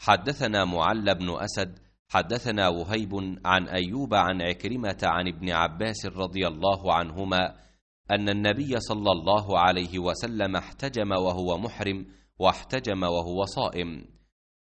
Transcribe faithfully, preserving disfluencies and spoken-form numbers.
حدثنا معل بن أسد حدثنا وهيب عن أيوب عن عكرمة عن ابن عباس رضي الله عنهما أن النبي صلى الله عليه وسلم احتجم وهو محرم واحتجم وهو صائم،